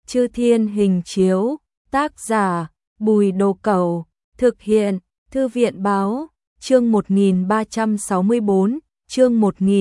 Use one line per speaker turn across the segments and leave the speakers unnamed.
Chư Thiên Hình Chiếu, tác giả Bùi Đồ Cẩu, thực hiện Thư viện Báo, chương 1364, chương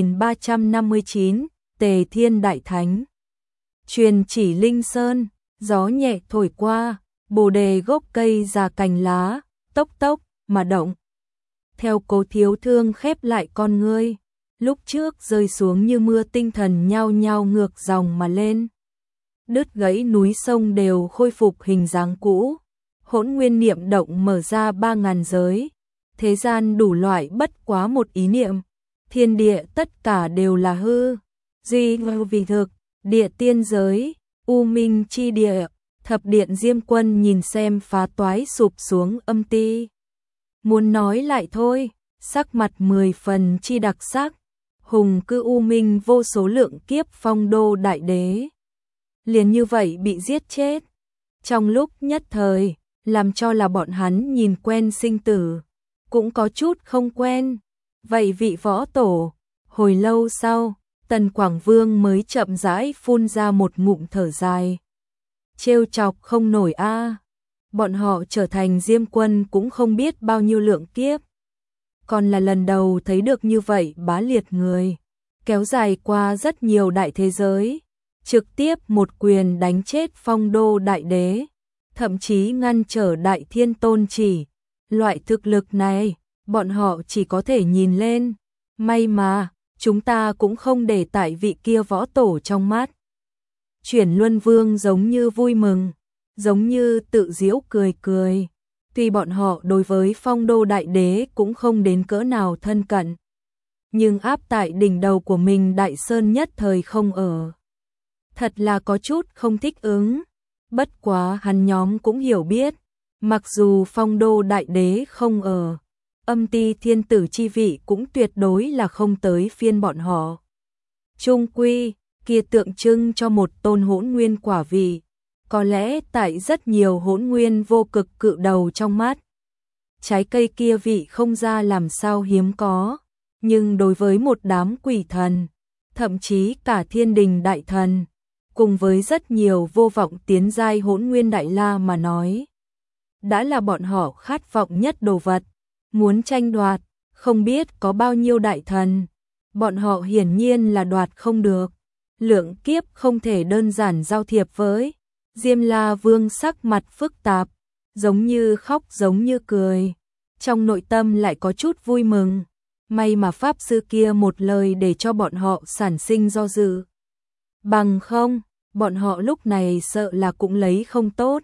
1359, Tề Thiên Đại Thánh. Truyền chỉ Linh Sơn, gió nhẹ thổi qua, bồ đề gốc cây già cành lá, tốc tốc mà động. Theo Cố Thiếu Thương khép lại con ngươi, lúc trước rơi xuống như mưa tinh thần nhao nhao ngược dòng mà lên. Đứt gãy núi sông đều khôi phục hình dáng cũ, hỗn nguyên niệm động mở ra 3000 giới, thế gian đủ loại bất quá một ý niệm, thiên địa tất cả đều là hư, duy vì thực, địa tiên giới, u minh chi địa, thập điện Diêm Quân nhìn xem phá toái sụp xuống âm ti. Muốn nói lại thôi, sắc mặt 10 phần chi đặc sắc, hùng cư u minh vô số lượng kiếp phong đô đại đế. Liền như vậy bị giết chết. Trong lúc nhất thời, làm cho là bọn hắn nhìn quen sinh tử, cũng có chút không quen. Vậy vị võ tổ, hồi lâu sau, Tần Quảng Vương mới chậm rãi phun ra một ngụm thở dài. Trêu chọc không nổi a. Bọn họ trở thành Diêm Quân cũng không biết bao nhiêu lượng kiếp. Còn là lần đầu thấy được như vậy bá liệt người, kéo dài qua rất nhiều đại thế giới, trực tiếp một quyền đánh chết phong đô đại đế, thậm chí ngăn trở đại thiên tôn chỉ. Loại thực lực này, bọn họ chỉ có thể nhìn lên. May mà, chúng ta cũng không để tại vị kia võ tổ trong mắt. Chuyển Luân Vương giống như vui mừng, giống như tự giễu cười cười. Tuy bọn họ đối với phong đô đại đế cũng không đến cỡ nào thân cận, nhưng áp tại đỉnh đầu của mình Đại Sơn nhất thời không ở. Thật là có chút không thích ứng. Bất quá hắn nhóm cũng hiểu biết, mặc dù phong đô đại đế không ở, âm ti thiên tử chi vị cũng tuyệt đối là không tới phiên bọn họ. Chung quy, kia tượng trưng cho một tôn hỗn nguyên quả vị, có lẽ tại rất nhiều hỗn nguyên vô cực cự đầu trong mắt, trái cây kia vị không ra làm sao hiếm có, nhưng đối với một đám quỷ thần, thậm chí cả thiên đình đại thần, cùng với rất nhiều vô vọng tiến giai hỗn nguyên đại la mà nói, đã là bọn họ khát vọng nhất đồ vật, muốn tranh đoạt, không biết có bao nhiêu đại thần, bọn họ hiển nhiên là đoạt không được. Lượng kiếp không thể đơn giản giao thiệp với. Diêm La Vương sắc mặt phức tạp, giống như khóc giống như cười, trong nội tâm lại có chút vui mừng. May mà pháp sư kia một lời để cho bọn họ sản sinh do dự. Bằng không, bọn họ lúc này sợ là cũng lấy không tốt.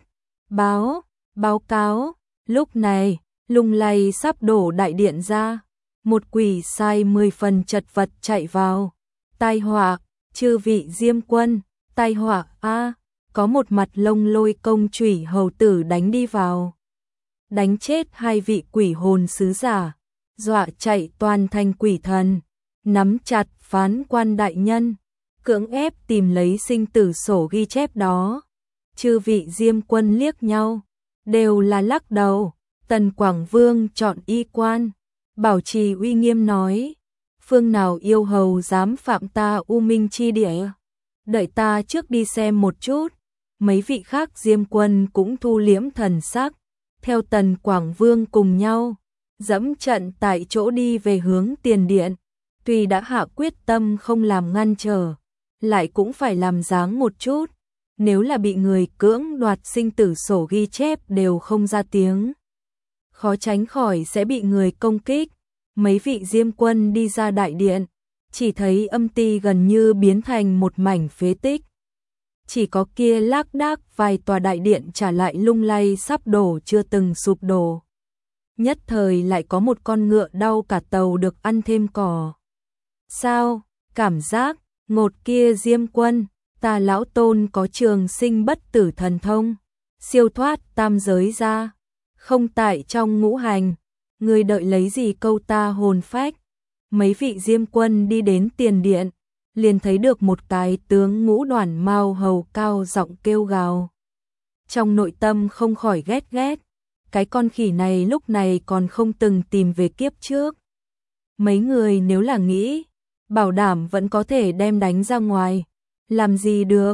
Báo cáo, lúc này, lung lay sắp đổ đại điện ra, một quỷ sai 10 phần chật vật chạy vào. Tai họa, chư vị Diêm Quân, tai họa a, có một mặt lông lôi công chủy hầu tử đánh đi vào, đánh chết 2 vị quỷ hồn sứ giả, dọa chạy toàn thành quỷ thần, nắm chặt phán quan đại nhân, cưỡng ép tìm lấy sinh tử sổ ghi chép đó. Chư vị Diêm Quân liếc nhau, đều là lắc đầu. Tần Quảng Vương chọn y quan, bảo trì uy nghiêm nói: phương nào yêu hầu dám phạm ta u minh chi địa, đợi ta trước đi xem một chút. Mấy vị khác Diêm Quân cũng thu liễm thần sắc, theo Tần Quảng Vương cùng nhau dẫm trận tại chỗ đi về hướng tiền điện. Tuy đã hạ quyết tâm không làm ngăn trở, lại cũng phải làm dáng một chút, nếu là bị người cưỡng đoạt sinh tử sổ ghi chép đều không ra tiếng, khó tránh khỏi sẽ bị người công kích. Mấy vị Diêm Quân đi ra đại điện, chỉ thấy âm ti gần như biến thành một mảnh phế tích. Chỉ có kia lác đác vài tòa đại điện trả lại lung lay sắp đổ chưa từng sụp đổ. Nhất thời lại có một con ngựa đau cả tàu được ăn thêm cỏ. Sao, cảm giác, ngột kia Diêm Quân, ta lão tôn có trường sinh bất tử thần thông, siêu thoát tam giới ra, không tại trong ngũ hành. Người đợi lấy gì câu ta hồn phách. Mấy vị Diêm Quân đi đến tiền điện, liền thấy được một cái tướng ngũ đoàn mao hầu cao giọng kêu gào. Trong nội tâm không khỏi ghét ghét, cái con khỉ này lúc này còn không từng tìm về kiếp trước. Mấy người nếu là nghĩ, bảo đảm vẫn có thể đem đánh ra ngoài, làm gì được,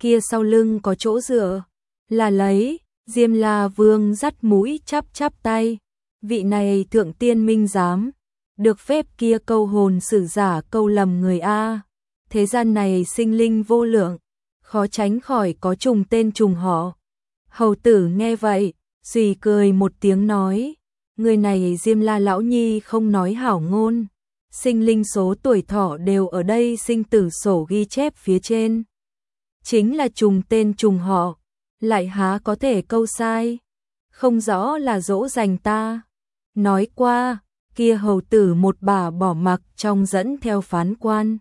kia sau lưng có chỗ dựa, là lấy, Diêm La Vương dắt mũi chắp chắp tay, vị này thượng tiên minh giám, được phép kia câu hồn sử giả câu lầm người a. Thế gian này sinh linh vô lượng, khó tránh khỏi có trùng tên trùng họ. Hầu tử nghe vậy, suy cười một tiếng nói, người này Diêm La lão nhi không nói hảo ngôn, sinh linh số tuổi thọ đều ở đây sinh tử sổ ghi chép phía trên. Chính là trùng tên trùng họ, lại há có thể câu sai, không rõ là dỗ dành ta. Nói qua, kia hầu tử một bà bỏ mặc trong dẫn theo phán quan.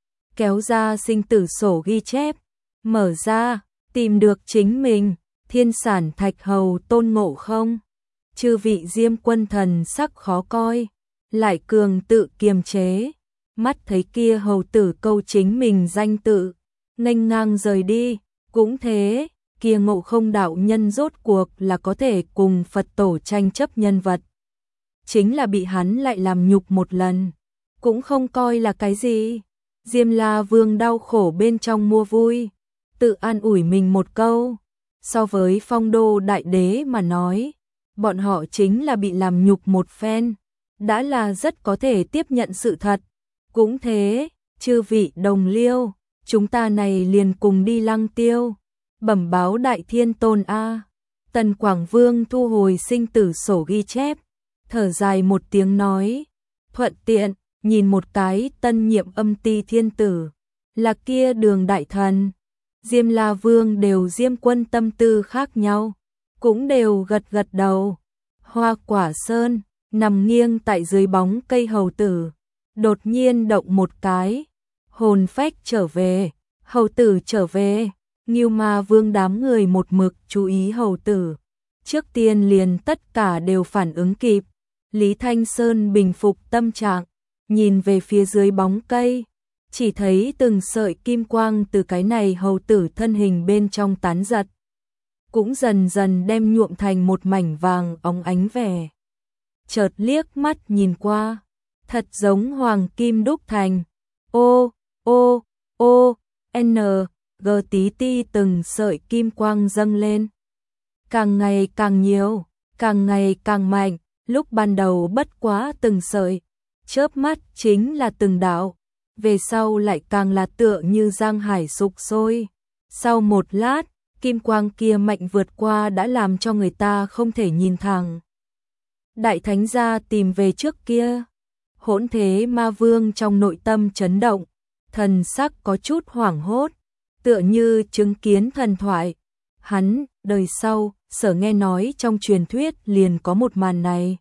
Kéo ra sinh tử sổ ghi chép, mở ra, tìm được chính mình, thiên sản thạch hầu Tôn Ngộ Không. Chư vị Diêm quân thần sắc khó coi, lại cường tự kiềm chế, mắt thấy kia hầu tử câu chính mình danh tự, nghênh ngang rời đi, cũng thế, kia Ngộ Không đạo nhân rốt cuộc là có thể cùng Phật tổ tranh chấp nhân vật. Chính là bị hắn lại làm nhục một lần, cũng không coi là cái gì. Diêm La Vương đau khổ bên trong mua vui, tự an ủi mình một câu, so với Phong Đô đại đế mà nói, bọn họ chính là bị làm nhục một phen, đã là rất có thể tiếp nhận sự thật. Cũng thế, chư vị đồng liêu, chúng ta này liền cùng đi Lăng Tiêu, bẩm báo Đại Thiên Tôn a. Tần Quảng Vương thu hồi sinh tử sổ ghi chép, thở dài một tiếng nói, thuận tiện nhìn một cái tân nhiệm âm ti thiên tử, là kia Đường đại thần. Diêm La Vương đều Diêm quân tâm tư khác nhau, cũng đều gật gật đầu. Hoa Quả Sơn nằm nghiêng tại dưới bóng cây hầu tử, đột nhiên động một cái, hồn phách trở về, hầu tử trở về. Ngưu Ma Vương đám người một mực chú ý hầu tử, trước tiên liền tất cả đều phản ứng kịp. Lý Thanh Sơn bình phục tâm trạng, nhìn về phía dưới bóng cây, chỉ thấy từng sợi kim quang từ cái này hầu tử thân hình bên trong tán giật, cũng dần dần đem nhuộm thành một mảnh vàng óng ánh vẻ. Chợt liếc mắt nhìn qua, thật giống hoàng kim đúc thành. Ô, ô, ô, n, g tí ti từng sợi kim quang dâng lên. Càng ngày càng nhiều, càng ngày càng mạnh, lúc ban đầu bất quá từng sợi, chớp mắt chính là từng đạo, về sau lại càng là tựa như giang hải sục sôi. Sau một lát, kim quang kia mạnh vượt qua đã làm cho người ta không thể nhìn thẳng. Đại thánh gia tìm về trước kia, Hỗn Thế Ma Vương trong nội tâm chấn động, thần sắc có chút hoảng hốt, tựa như chứng kiến thần thoại. Hắn, đời sau, sở nghe nói trong truyền thuyết liền có một màn này.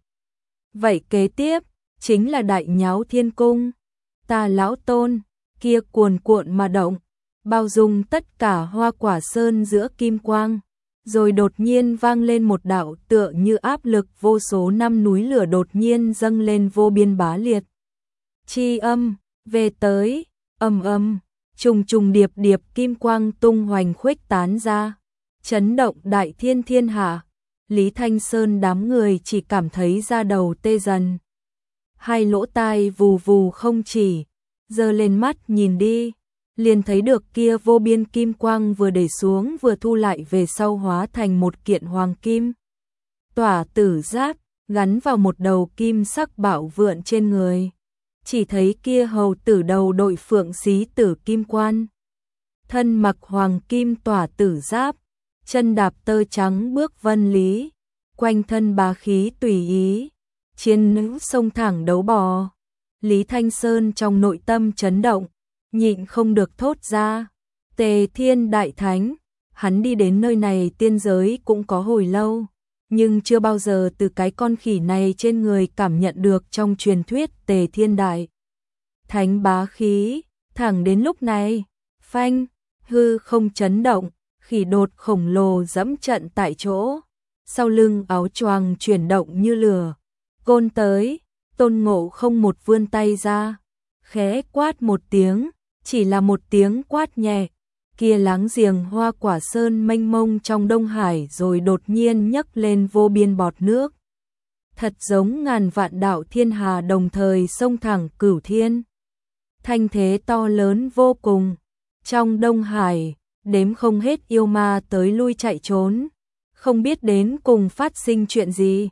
Vậy kế tiếp, chính là đại nháo thiên cung. Ta lão tôn, kia cuồn cuộn mà động, bao dung tất cả Hoa Quả Sơn giữa kim quang. Rồi đột nhiên vang lên một đạo tựa như áp lực vô số năm núi lửa đột nhiên dâng lên vô biên bá liệt. Chi âm, về tới, ầm ầm, trùng trùng điệp điệp kim quang tung hoành khuếch tán ra, chấn động đại thiên thiên hạ. Lý Thanh Sơn đám người chỉ cảm thấy da đầu tê dần, hai lỗ tai vù vù không chỉ, giơ lên mắt nhìn đi, liền thấy được kia vô biên kim quang vừa để xuống vừa thu lại về sau hóa thành một kiện hoàng kim tỏa tử giáp, gắn vào một đầu kim sắc bảo vượn trên người. Chỉ thấy kia hầu tử đầu đội phượng xí tử kim quan, thân mặc hoàng kim tỏa tử giáp, chân đạp tơ trắng bước vân lý, quanh thân bá khí tùy ý, chiến nữ sông thẳng đấu bò. Lý Thanh Sơn trong nội tâm chấn động, nhịn không được thốt ra, Tề Thiên Đại Thánh. Hắn đi đến nơi này tiên giới cũng có hồi lâu, nhưng chưa bao giờ từ cái con khỉ này trên người cảm nhận được trong truyền thuyết Tề Thiên Đại Thánh bá khí. Thẳng đến lúc này, phanh, hư không chấn động, khỉ đột khổng lồ dẫm trận tại chỗ, sau lưng áo choàng chuyển động như lửa, côn tới. Tôn Ngộ Không một vươn tay ra, khẽ quát một tiếng, chỉ là một tiếng quát nhẹ, kia láng giềng Hoa Quả Sơn mênh mông trong Đông Hải rồi đột nhiên nhấc lên vô biên bọt nước, thật giống ngàn vạn đạo thiên hà đồng thời xông thẳng cửu thiên. Thanh thế to lớn vô cùng, trong Đông Hải, đếm không hết yêu ma tới lui chạy trốn, không biết đến cùng phát sinh chuyện gì.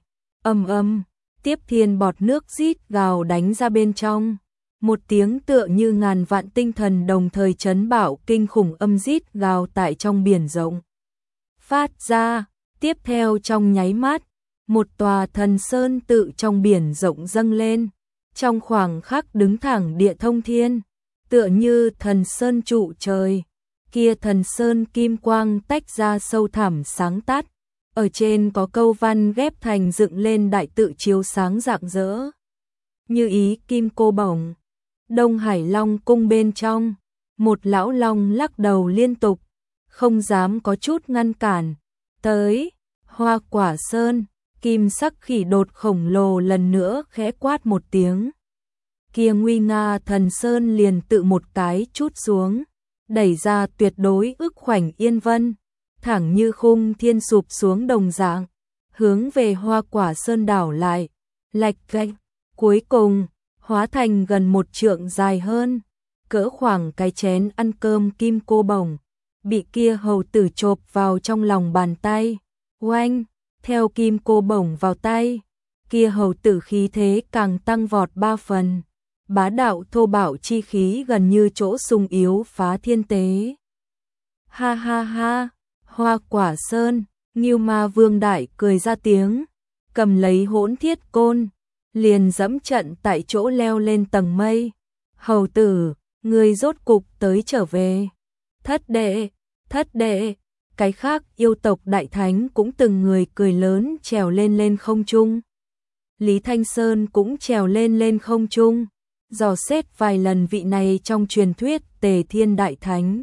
Tiếp thiên bọt nước rít gào đánh ra bên trong. Một tiếng tựa như ngàn vạn tinh thần đồng thời chấn bạo kinh khủng âm rít gào tại trong biển rộng. Phát ra, tiếp theo trong nháy mắt, một tòa thần sơn tự trong biển rộng dâng lên, trong khoảng khắc đứng thẳng địa thông thiên, tựa như thần sơn trụ trời. Kia thần sơn kim quang tách ra sâu thẳm sáng tắt, ở trên có câu văn ghép thành dựng lên đại tự chiếu sáng rạng rỡ. Như ý kim cô bổng. Đông Hải Long cung bên trong, một lão long lắc đầu liên tục, không dám có chút ngăn cản. Tới, Hoa Quả Sơn, kim sắc khỉ đột khổng lồ lần nữa khẽ quát một tiếng. Kia nguy nga thần sơn liền tự một cái chút xuống, đẩy ra tuyệt đối ức khoảnh yên vân, thẳng như khung thiên sụp xuống đồng dạng, hướng về Hoa Quả Sơn đảo lại, lạch cạch, cuối cùng hóa thành gần 1 trượng dài hơn, cỡ khoảng cái chén ăn cơm kim cô bổng, bị kia hầu tử chộp vào trong lòng bàn tay. Oanh, theo kim cô bổng vào tay, kia hầu tử khí thế càng tăng vọt 3 phần, bá đạo thô bạo chi khí gần như chỗ sung yếu phá thiên tế. Ha ha ha, Hoa Quả Sơn, Ngưu Ma Vương đại cười ra tiếng, cầm lấy Hỗn Thiết Côn, liền dẫm trận tại chỗ leo lên tầng mây. Hầu tử, ngươi rốt cục tới trở về. Thất đệ, cái khác yêu tộc đại thánh cũng từng người cười lớn trèo lên không trung. Lý Thanh Sơn cũng trèo lên không trung, dò xét vài lần vị này trong truyền thuyết Tề Thiên đại thánh.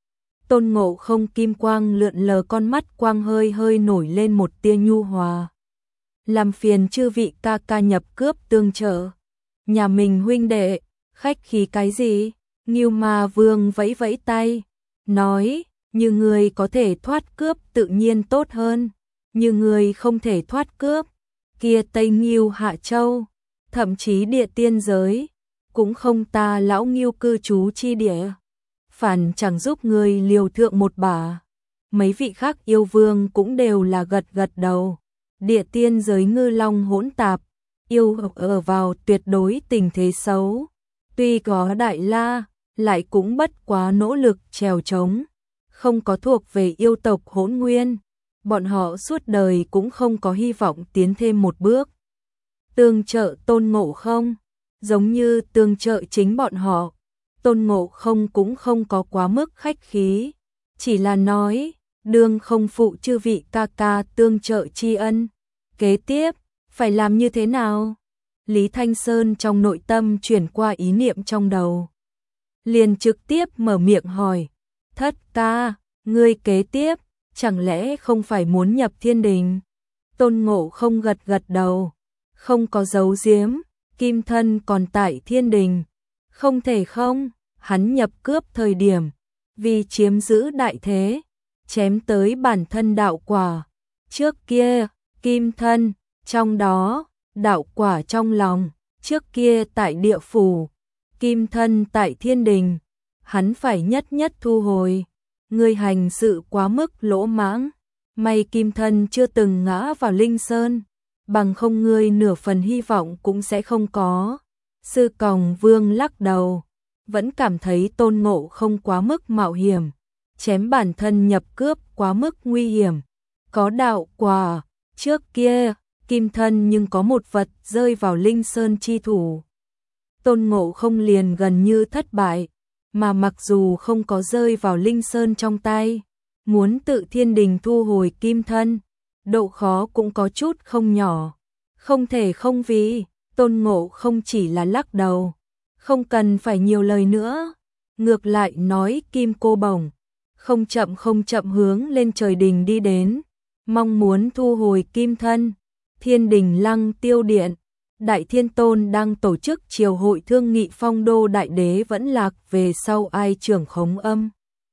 Tôn Ngộ Không kim quang lượn lờ con mắt quang hơi nổi lên một tia nhu hòa. Làm phiền chư vị ca ca nhập cướp tương trợ. Nhà mình huynh đệ, khách khí cái gì? Ngưu Ma Vương vẫy tay, nói, như người có thể thoát cướp tự nhiên tốt hơn, như người không thể thoát cướp, kia Tây Ngưu Hạ Châu, thậm chí địa tiên giới, cũng không ta lão Ngưu cư trú chi địa. Phản chẳng giúp người liều thượng một bả. Mấy vị khác yêu vương cũng đều là gật đầu. Địa tiên giới ngư long hỗn tạp, yêu ở vào tuyệt đối tình thế xấu. Tuy có đại la, lại cũng bất quá nỗ lực trèo trống, không có thuộc về yêu tộc Hỗn Nguyên. Bọn họ suốt đời cũng không có hy vọng tiến thêm một bước. Tương trợ Tôn Ngộ Không, giống như tương trợ chính bọn họ. Tôn Ngộ Không cũng không có quá mức khách khí, chỉ là nói, đương không phụ chư vị ca ca tương trợ tri ân. Kế tiếp, phải làm như thế nào? Lý Thanh Sơn trong nội tâm chuyển qua ý niệm trong đầu. Liền trực tiếp mở miệng hỏi, Thất ca, ngươi kế tiếp, chẳng lẽ không phải muốn nhập thiên đình? Tôn Ngộ Không gật đầu, không có giấu giếm, kim thân còn tại thiên đình. Không thể không, hắn nhập cướp thời điểm, vì chiếm giữ đại thế, chém tới bản thân đạo quả. Trước kia, kim thân, trong đó, đạo quả trong lòng, trước kia tại địa phủ, kim thân tại thiên đình, hắn phải nhất thu hồi. Ngươi hành sự quá mức lỗ mãng, may kim thân chưa từng ngã vào Linh Sơn, bằng không ngươi nửa phần hy vọng cũng sẽ không có. Sư Còng Vương lắc đầu, vẫn cảm thấy Tôn Ngộ Không quá mức mạo hiểm, chém bản thân nhập cướp quá mức nguy hiểm. Có đạo quả, trước kia, kim thân nhưng có một vật rơi vào Linh Sơn chi thủ. Tôn Ngộ Không liền gần như thất bại, mà mặc dù không có rơi vào Linh Sơn trong tay, muốn tự thiên đình thu hồi kim thân, độ khó cũng có chút không nhỏ. Không thể không vì, Tôn Ngộ Không chỉ là lắc đầu, không cần phải nhiều lời nữa. Ngược lại nói kim cô bổng, không chậm hướng lên trời đình đi đến, mong muốn thu hồi kim thân. Thiên đình Lăng Tiêu Điện, Đại Thiên Tôn đang tổ chức triều hội thương nghị phong đô đại đế vẫn lạc về sau ai trưởng khống âm.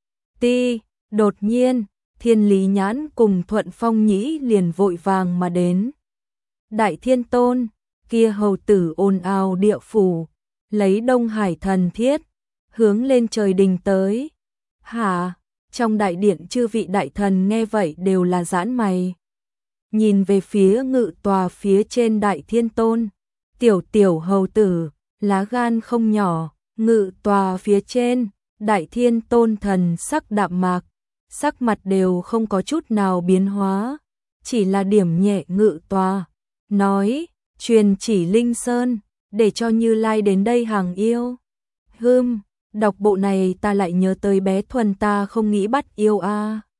Đột nhiên, Thiên Lý Nhãn cùng Thuận Phong Nhĩ liền vội vàng mà đến. Đại Thiên Tôn, kia hầu tử ồn ào địa phủ, lấy Đông Hải thần thiết, hướng lên trời đình tới. Hả? Trong đại điện chư vị đại thần nghe vậy đều là giãn mày. Nhìn về phía ngự tòa phía trên Đại Thiên Tôn. Tiểu hầu tử, lá gan không nhỏ, ngự tòa phía trên, Đại Thiên Tôn thần sắc đạm mạc, sắc mặt đều không có chút nào biến hóa, chỉ là điểm nhẹ ngự tòa, nói, truyền chỉ Linh Sơn, để cho Như Lai đến đây hàng yêu. Đọc bộ này ta lại nhớ tới bé Thuần ta không nghĩ bắt yêu a.